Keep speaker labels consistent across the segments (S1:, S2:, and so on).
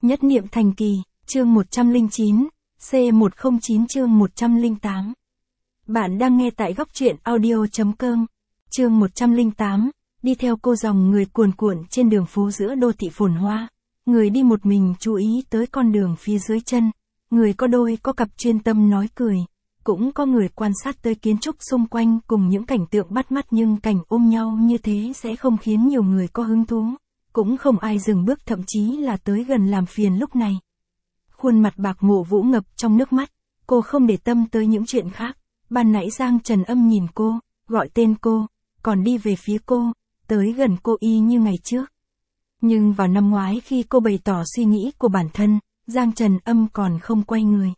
S1: Nhất niệm thành kỳ, chương 109, C109 chương 108. Bạn đang nghe tại góc truyện audio.com, chương 108, đi theo cô dòng người cuồn cuộn trên đường phố giữa đô thị phồn hoa. Người đi một mình chú ý tới con đường phía dưới chân, người có đôi có cặp chuyên tâm nói cười, cũng có người quan sát tới kiến trúc xung quanh cùng những cảnh tượng bắt mắt, nhưng cảnh ôm nhau như thế sẽ không khiến nhiều người có hứng thú. Cũng không ai dừng bước, thậm chí là tới gần làm phiền lúc này. Khuôn mặt Bạc Mộ Vũ ngập trong nước mắt, cô không để tâm tới những chuyện khác. Ban nãy Giang Trần Âm nhìn cô, gọi tên cô, còn đi về phía cô, tới gần cô y như ngày trước. Nhưng vào năm ngoái khi cô bày tỏ suy nghĩ của bản thân, Giang Trần Âm còn không quay người.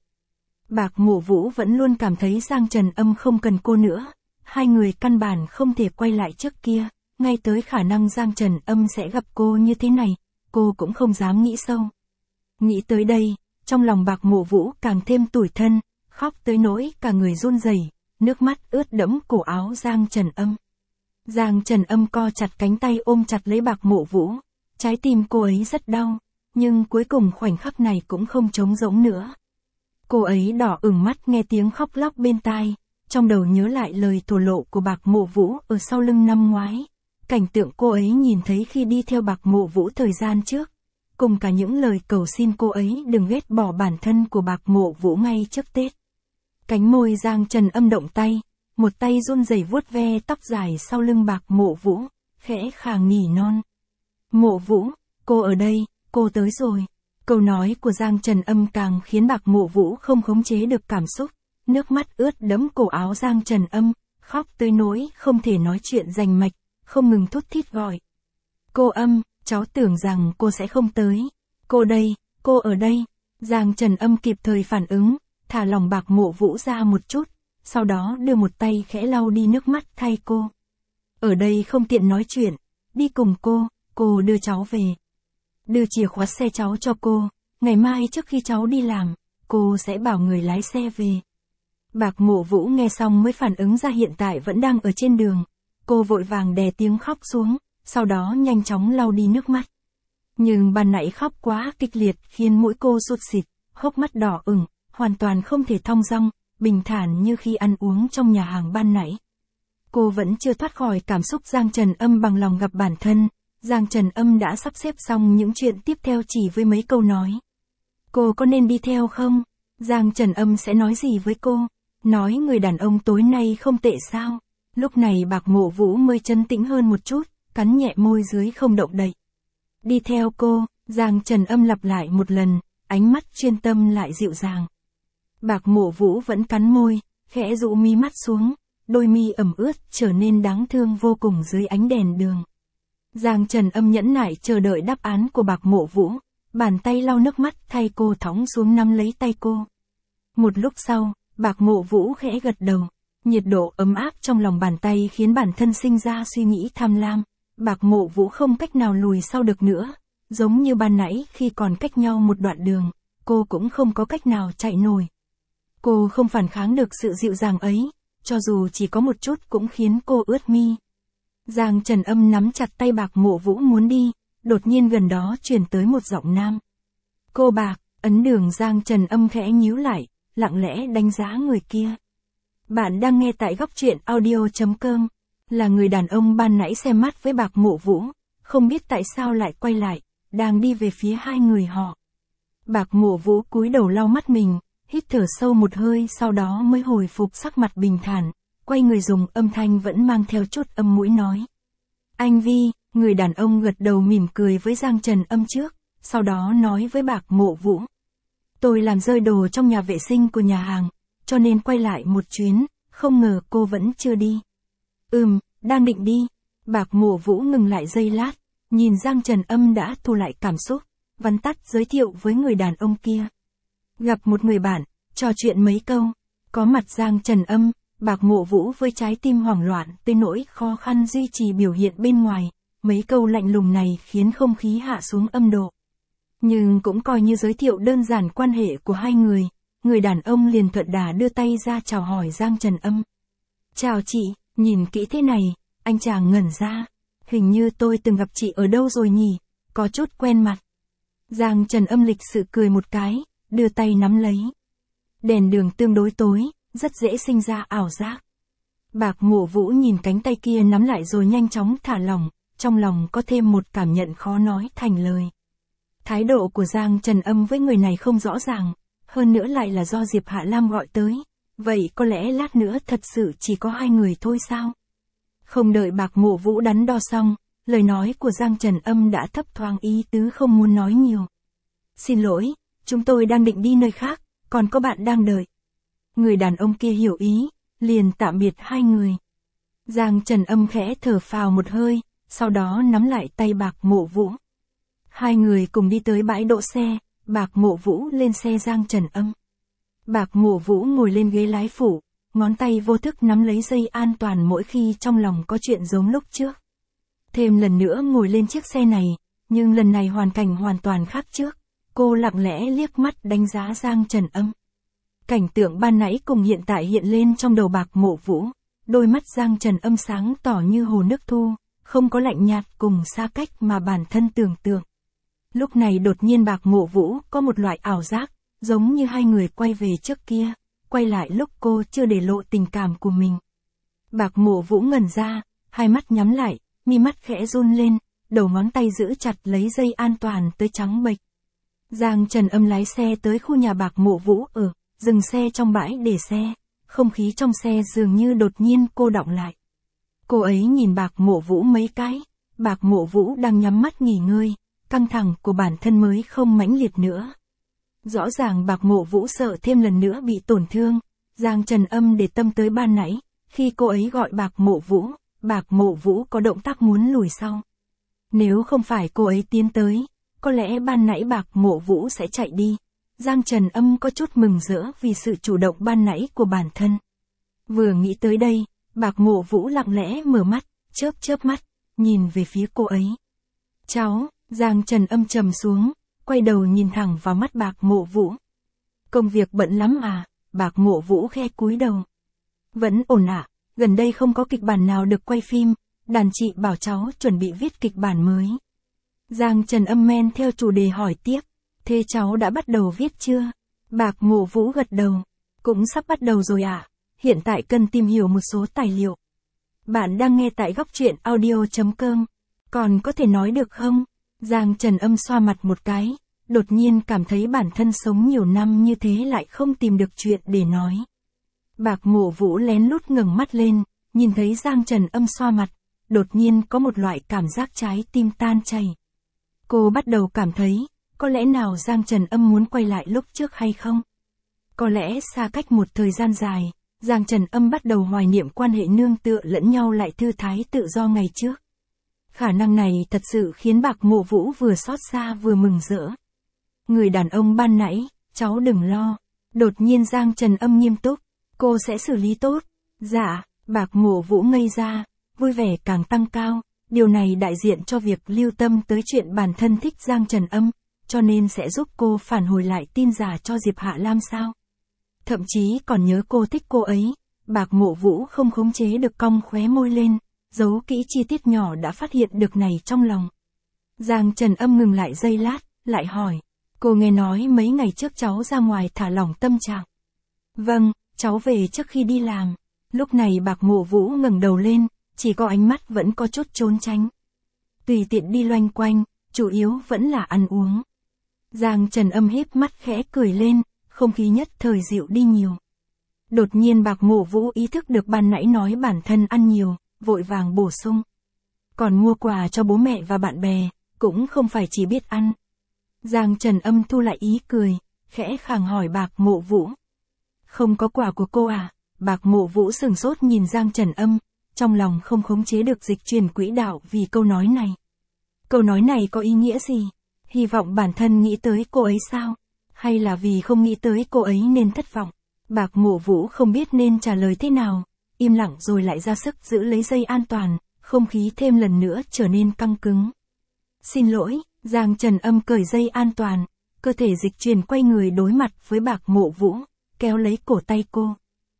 S1: Bạc Mộ Vũ vẫn luôn cảm thấy Giang Trần Âm không cần cô nữa, hai người căn bản không thể quay lại trước kia. Ngay tới khả năng Giang Trần Âm sẽ gặp cô như thế này, cô cũng không dám nghĩ sâu. Nghĩ tới đây, trong lòng Bạc Mộ Vũ càng thêm tủi thân, khóc tới nỗi cả người run rẩy, nước mắt ướt đẫm cổ áo Giang Trần Âm. Giang Trần Âm co chặt cánh tay ôm chặt lấy Bạc Mộ Vũ, trái tim cô ấy rất đau, nhưng cuối cùng khoảnh khắc này cũng không trống rỗng nữa. Cô ấy đỏ ửng mắt nghe tiếng khóc lóc bên tai, trong đầu nhớ lại lời thổ lộ của Bạc Mộ Vũ ở sau lưng năm ngoái. Cảnh tượng cô ấy nhìn thấy khi đi theo Bạc Mộ Vũ thời gian trước, cùng cả những lời cầu xin cô ấy đừng ghét bỏ bản thân của Bạc Mộ Vũ ngay trước Tết. Cánh môi Giang Trần Âm động tay, một tay run rẩy vuốt ve tóc dài sau lưng Bạc Mộ Vũ, khẽ khàng nỉ non. Mộ Vũ, cô ở đây, cô tới rồi. Câu nói của Giang Trần Âm càng khiến Bạc Mộ Vũ không khống chế được cảm xúc, nước mắt ướt đẫm cổ áo Giang Trần Âm, khóc tới nỗi không thể nói chuyện rành mạch, không ngừng thút thít gọi. Cô Âm, cháu tưởng rằng cô sẽ không tới. Cô đây, cô ở đây. Giang Trần Âm kịp thời phản ứng, thả lòng Bạc Mộ Vũ ra một chút, sau đó đưa một tay khẽ lau đi nước mắt thay cô. Ở đây không tiện nói chuyện, đi cùng cô đưa cháu về. Đưa chìa khóa xe cháu cho cô, ngày mai trước khi cháu đi làm, cô sẽ bảo người lái xe về. Bạc Mộ Vũ nghe xong mới phản ứng ra hiện tại vẫn đang ở trên đường. Cô vội vàng đè tiếng khóc xuống, sau đó nhanh chóng lau đi nước mắt. Nhưng ban nãy khóc quá kịch liệt khiến mũi cô sụt xịt, hốc mắt đỏ ửng, hoàn toàn không thể thong dong, bình thản như khi ăn uống trong nhà hàng ban nãy. Cô vẫn chưa thoát khỏi cảm xúc Giang Trần Âm bằng lòng gặp bản thân. Giang Trần Âm đã sắp xếp xong những chuyện tiếp theo chỉ với mấy câu nói. Cô có nên đi theo không? Giang Trần Âm sẽ nói gì với cô? Nói người đàn ông tối nay không tệ sao? Lúc này Bạc Mộ Vũ mới trấn tĩnh hơn một chút, cắn nhẹ môi dưới không động đậy. Đi theo cô, Giang Trần Âm lặp lại một lần, ánh mắt chuyên tâm lại dịu dàng. Bạc Mộ Vũ vẫn cắn môi, khẽ dụ mi mắt xuống, đôi mi ẩm ướt trở nên đáng thương vô cùng dưới ánh đèn đường. Giang Trần Âm nhẫn nại chờ đợi đáp án của Bạc Mộ Vũ, bàn tay lau nước mắt thay cô thõng xuống nắm lấy tay cô. Một lúc sau, Bạc Mộ Vũ khẽ gật đầu. Nhiệt độ ấm áp trong lòng bàn tay khiến bản thân sinh ra suy nghĩ tham lam. Bạc Mộ Vũ không cách nào lùi sau được nữa, giống như ban nãy khi còn cách nhau một đoạn đường, cô cũng không có cách nào chạy nổi. Cô không phản kháng được sự dịu dàng ấy, cho dù chỉ có một chút cũng khiến cô ướt mi. Giang Trần Âm nắm chặt tay Bạc Mộ Vũ muốn đi, đột nhiên gần đó truyền tới một giọng nam. Cô Bạc, ấn đường Giang Trần Âm khẽ nhíu lại, lặng lẽ đánh giá người kia. Bạn đang nghe tại góc truyện audio.com, là người đàn ông ban nãy xem mắt với Bạc Mộ Vũ, không biết tại sao lại quay lại, đang đi về phía hai người họ. Bạc Mộ Vũ cúi đầu lau mắt mình, hít thở sâu một hơi sau đó mới hồi phục sắc mặt bình thản, quay người dùng âm thanh vẫn mang theo chút âm mũi nói. Anh Vi, người đàn ông gật đầu mỉm cười với Giang Trần Âm trước, sau đó nói với Bạc Mộ Vũ. Tôi làm rơi đồ trong nhà vệ sinh của nhà hàng, cho nên quay lại một chuyến, không ngờ cô vẫn chưa đi. Đang định đi. Bạc Mộ Vũ ngừng lại giây lát, nhìn Giang Trần Âm đã thu lại cảm xúc, vắn tắt giới thiệu với người đàn ông kia. Gặp một người bạn, trò chuyện mấy câu, có mặt Giang Trần Âm, Bạc Mộ Vũ với trái tim hoảng loạn tới nỗi khó khăn duy trì biểu hiện bên ngoài, mấy câu lạnh lùng này khiến không khí hạ xuống âm độ. Nhưng cũng coi như giới thiệu đơn giản quan hệ của hai người đàn ông liền thuận đà đưa tay ra chào hỏi Giang Trần Âm. Chào chị, nhìn kỹ thế này, anh chàng ngẩn ra. Hình như tôi từng gặp chị ở đâu rồi nhỉ, có chút quen mặt. Giang Trần Âm lịch sự cười một cái, đưa tay nắm lấy. Đèn đường tương đối tối, rất dễ sinh ra ảo giác. Bạc Mộ Vũ nhìn cánh tay kia nắm lại rồi nhanh chóng thả lỏng, trong lòng có thêm một cảm nhận khó nói thành lời. Thái độ của Giang Trần Âm với người này không rõ ràng, hơn nữa lại là do Diệp Hạ Lam gọi tới. Vậy có lẽ lát nữa thật sự chỉ có hai người thôi sao? Không đợi Bạc Mộ Vũ đắn đo xong, lời nói của Giang Trần Âm đã thấp thoáng ý tứ không muốn nói nhiều. Xin lỗi, chúng tôi đang định đi nơi khác, còn có bạn đang đợi. Người đàn ông kia hiểu ý, liền tạm biệt hai người. Giang Trần Âm khẽ thở phào một hơi, sau đó nắm lại tay Bạc Mộ Vũ. Hai người cùng đi tới bãi đỗ xe, Bạc Mộ Vũ lên xe Giang Trần Âm. Bạc Mộ Vũ ngồi lên ghế lái phụ, ngón tay vô thức nắm lấy dây an toàn mỗi khi trong lòng có chuyện giống lúc trước. Thêm lần nữa ngồi lên chiếc xe này, nhưng lần này hoàn cảnh hoàn toàn khác trước. Cô lặng lẽ liếc mắt đánh giá Giang Trần Âm. Cảnh tượng ban nãy cùng hiện tại hiện lên trong đầu Bạc Mộ Vũ. Đôi mắt Giang Trần Âm sáng tỏ như hồ nước thu, không có lạnh nhạt cùng xa cách mà bản thân tưởng tượng. Lúc này đột nhiên Bạc Mộ Vũ có một loại ảo giác, giống như hai người quay về trước kia, quay lại lúc cô chưa để lộ tình cảm của mình. Bạc Mộ Vũ ngẩn ra, hai mắt nhắm lại, mi mắt khẽ run lên, đầu ngón tay giữ chặt lấy dây an toàn tới trắng bệch. Giang Trần Âm lái xe tới khu nhà Bạc Mộ Vũ ở, dừng xe trong bãi để xe, không khí trong xe dường như đột nhiên cô đọng lại. Cô ấy nhìn Bạc Mộ Vũ mấy cái, Bạc Mộ Vũ đang nhắm mắt nghỉ ngơi, căng thẳng của bản thân mới không mãnh liệt nữa. Rõ ràng Bạc Mộ Vũ sợ thêm lần nữa bị tổn thương, Giang Trần Âm để tâm tới ban nãy, khi cô ấy gọi Bạc Mộ Vũ có động tác muốn lùi sau. Nếu không phải cô ấy tiến tới, có lẽ ban nãy Bạc Mộ Vũ sẽ chạy đi. Giang Trần Âm có chút mừng rỡ vì sự chủ động ban nãy của bản thân. Vừa nghĩ tới đây, Bạc Mộ Vũ lặng lẽ mở mắt, chớp mắt, nhìn về phía cô ấy. Cháu, Giang Trần Âm trầm xuống, quay đầu nhìn thẳng vào mắt Bạc Mộ Vũ. Công việc bận lắm à? Bạc Mộ Vũ khe cúi đầu. Vẫn ổn ạ, gần đây không có kịch bản nào được quay phim, đàn chị bảo cháu chuẩn bị viết kịch bản mới. Giang Trần Âm men theo chủ đề hỏi tiếp, thế cháu đã bắt đầu viết chưa? Bạc Mộ Vũ gật đầu, cũng sắp bắt đầu rồi ạ, hiện tại cần tìm hiểu một số tài liệu. Bạn đang nghe tại Góc Truyện Audio.com, còn có thể nói được không? Giang Trần Âm xoa mặt một cái, đột nhiên cảm thấy bản thân sống nhiều năm như thế lại không tìm được chuyện để nói. Bạc Mộ Vũ lén lút ngẩng mắt lên, nhìn thấy Giang Trần Âm xoa mặt, đột nhiên có một loại cảm giác trái tim tan chảy. Cô bắt đầu cảm thấy, có lẽ nào Giang Trần Âm muốn quay lại lúc trước hay không? Có lẽ xa cách một thời gian dài, Giang Trần Âm bắt đầu hoài niệm quan hệ nương tựa lẫn nhau lại thư thái tự do ngày trước. Khả năng này thật sự khiến Bạc Mộ Vũ vừa xót xa vừa mừng rỡ. Người đàn ông ban nãy, cháu đừng lo. Đột nhiên Giang Trần Âm nghiêm túc, cô sẽ xử lý tốt. Dạ, Bạc Mộ Vũ ngây ra, vui vẻ càng tăng cao. Điều này đại diện cho việc lưu tâm tới chuyện bản thân thích Giang Trần Âm, cho nên sẽ giúp cô phản hồi lại tin giả cho Diệp Hạ Lam sao. Thậm chí còn nhớ cô thích cô ấy. Bạc Mộ Vũ không khống chế được cong khóe môi lên, giấu kỹ chi tiết nhỏ đã phát hiện được này trong lòng. Giang Trần Âm ngừng lại giây lát, lại hỏi, cô nghe nói mấy ngày trước cháu ra ngoài thả lỏng tâm trạng. Vâng, cháu về trước khi đi làm. Lúc này Bạc Mộ Vũ ngẩng đầu lên, chỉ có ánh mắt vẫn có chút trốn tránh. Tùy tiện đi loanh quanh, chủ yếu vẫn là ăn uống. Giang Trần Âm híp mắt khẽ cười lên, không khí nhất thời dịu đi nhiều. Đột nhiên Bạc Mộ Vũ ý thức được ban nãy nói bản thân ăn nhiều, vội vàng bổ sung. Còn mua quà cho bố mẹ và bạn bè, cũng không phải chỉ biết ăn. Giang Trần Âm thu lại ý cười, khẽ khàng hỏi Bạc Mộ Vũ. Không có quà của cô à? Bạc Mộ Vũ sửng sốt nhìn Giang Trần Âm, trong lòng không khống chế được dịch chuyển quỹ đạo vì câu nói này. Câu nói này có ý nghĩa gì? Hy vọng bản thân nghĩ tới cô ấy sao? Hay là vì không nghĩ tới cô ấy nên thất vọng? Bạc Mộ Vũ không biết nên trả lời thế nào, im lặng rồi lại ra sức giữ lấy dây an toàn, không khí thêm lần nữa trở nên căng cứng. Xin lỗi, Giang Trần Âm cởi dây an toàn, cơ thể dịch chuyển quay người đối mặt với Bạc Mộ Vũ, kéo lấy cổ tay cô.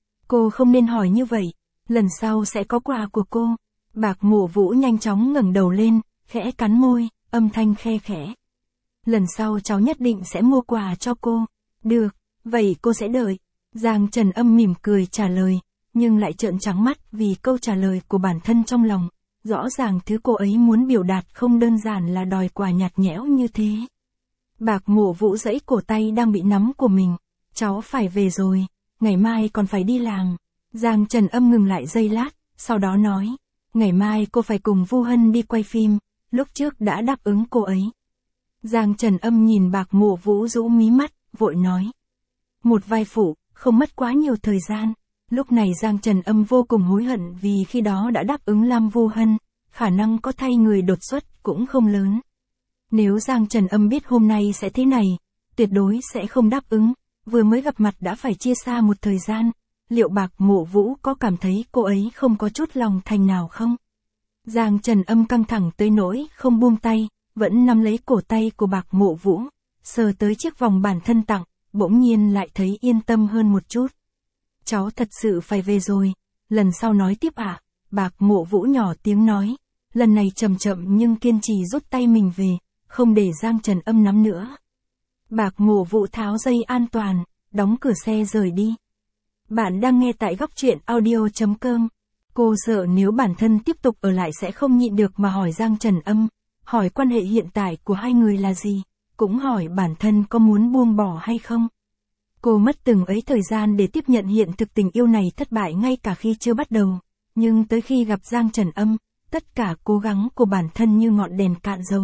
S1: Cô không nên hỏi như vậy, lần sau sẽ có quà của cô. Bạc Mộ Vũ nhanh chóng ngẩng đầu lên, khẽ cắn môi, âm thanh khe khẽ. lần sau cháu nhất định sẽ mua quà cho cô. Được, vậy cô sẽ đợi. Giang Trần Âm mỉm cười trả lời, nhưng lại trợn trắng mắt vì câu trả lời của bản thân trong lòng. Rõ ràng thứ cô ấy muốn biểu đạt không đơn giản là đòi quà nhạt nhẽo như thế. Bạc Mộ Vũ giãy cổ tay đang bị nắm của mình. Cháu phải về rồi, ngày mai còn phải đi làm. Giang Trần Âm ngừng lại giây lát, sau đó nói, ngày mai cô phải cùng Vu Hân đi quay phim, lúc trước đã đáp ứng cô ấy. Giang Trần Âm nhìn Bạc Mộ Vũ rũ mí mắt, vội nói. Một vai phụ, không mất quá nhiều thời gian. Lúc này Giang Trần Âm vô cùng hối hận vì khi đó đã đáp ứng Lam Vu Hân, khả năng có thay người đột xuất cũng không lớn. Nếu Giang Trần Âm biết hôm nay sẽ thế này, tuyệt đối sẽ không đáp ứng, vừa mới gặp mặt đã phải chia xa một thời gian, liệu Bạc Mộ Vũ có cảm thấy cô ấy không có chút lòng thành nào không? Giang Trần Âm căng thẳng tới nỗi không buông tay, vẫn nắm lấy cổ tay của Bạc Mộ Vũ, sờ tới chiếc vòng bản thân tặng, bỗng nhiên lại thấy yên tâm hơn một chút. Cháu thật sự phải về rồi, lần sau nói tiếp ạ. Bạc Mộ Vũ nhỏ tiếng nói, lần này chậm chậm nhưng kiên trì rút tay mình về, không để Giang Trần Âm nắm nữa. Bạc Mộ Vũ tháo dây an toàn, đóng cửa xe rời đi. Bạn đang nghe tại góc truyện audio.com. Cô sợ nếu bản thân tiếp tục ở lại sẽ không nhịn được mà hỏi Giang Trần Âm, hỏi quan hệ hiện tại của hai người là gì, cũng hỏi bản thân có muốn buông bỏ hay không. Cô mất từng ấy thời gian để tiếp nhận hiện thực tình yêu này thất bại ngay cả khi chưa bắt đầu, nhưng tới khi gặp Giang Trần Âm, tất cả cố gắng của bản thân như ngọn đèn cạn dầu.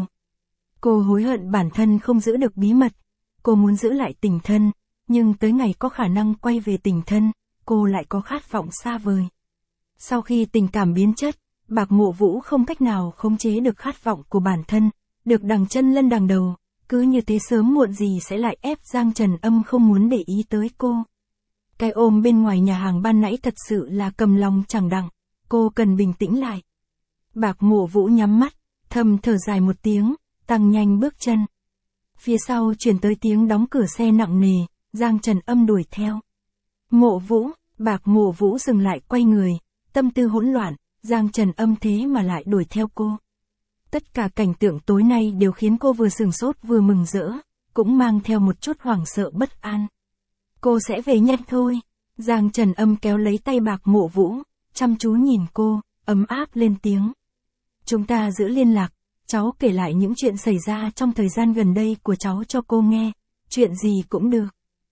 S1: Cô hối hận bản thân không giữ được bí mật, cô muốn giữ lại tình thân, nhưng tới ngày có khả năng quay về tình thân, cô lại có khát vọng xa vời. Sau khi tình cảm biến chất, Bạc Mộ Vũ không cách nào khống chế được khát vọng của bản thân, được đằng chân lân đằng đầu, cứ như thế sớm muộn gì sẽ lại ép Giang Trần Âm không muốn để ý tới cô. Cái ôm bên ngoài nhà hàng ban nãy thật sự là cầm lòng chẳng đặng, cô cần bình tĩnh lại. Bạc Mộ Vũ nhắm mắt, thầm thở dài một tiếng, tăng nhanh bước chân. Phía sau truyền tới tiếng đóng cửa xe nặng nề, Giang Trần Âm đuổi theo. Mộ Vũ, Bạc Mộ Vũ dừng lại quay người, tâm tư hỗn loạn, Giang Trần Âm thế mà lại đuổi theo cô. Tất cả cảnh tượng tối nay đều khiến cô vừa sửng sốt vừa mừng rỡ, cũng mang theo một chút hoảng sợ bất an. Cô sẽ về nhanh thôi. Giang Trần Âm kéo lấy tay Bạc Mộ Vũ, chăm chú nhìn cô, ấm áp lên tiếng. Chúng ta giữ liên lạc, cháu kể lại những chuyện xảy ra trong thời gian gần đây của cháu cho cô nghe, chuyện gì cũng được.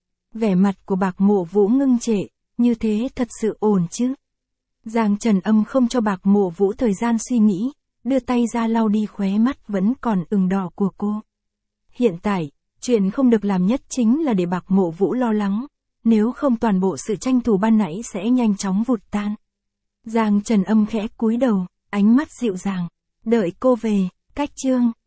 S1: Vẻ mặt của Bạc Mộ Vũ ngưng trệ, như thế thật sự ổn chứ? Giang Trần Âm không cho Bạc Mộ Vũ thời gian suy nghĩ, đưa tay ra lau đi khóe mắt vẫn còn ửng đỏ của cô. Hiện tại, chuyện không được làm nhất chính là để Bạc Mộ Vũ lo lắng, nếu không toàn bộ sự tranh thủ ban nãy sẽ nhanh chóng vụt tan. Giang Trần Âm khẽ cúi đầu, ánh mắt dịu dàng, đợi cô về, cách chương.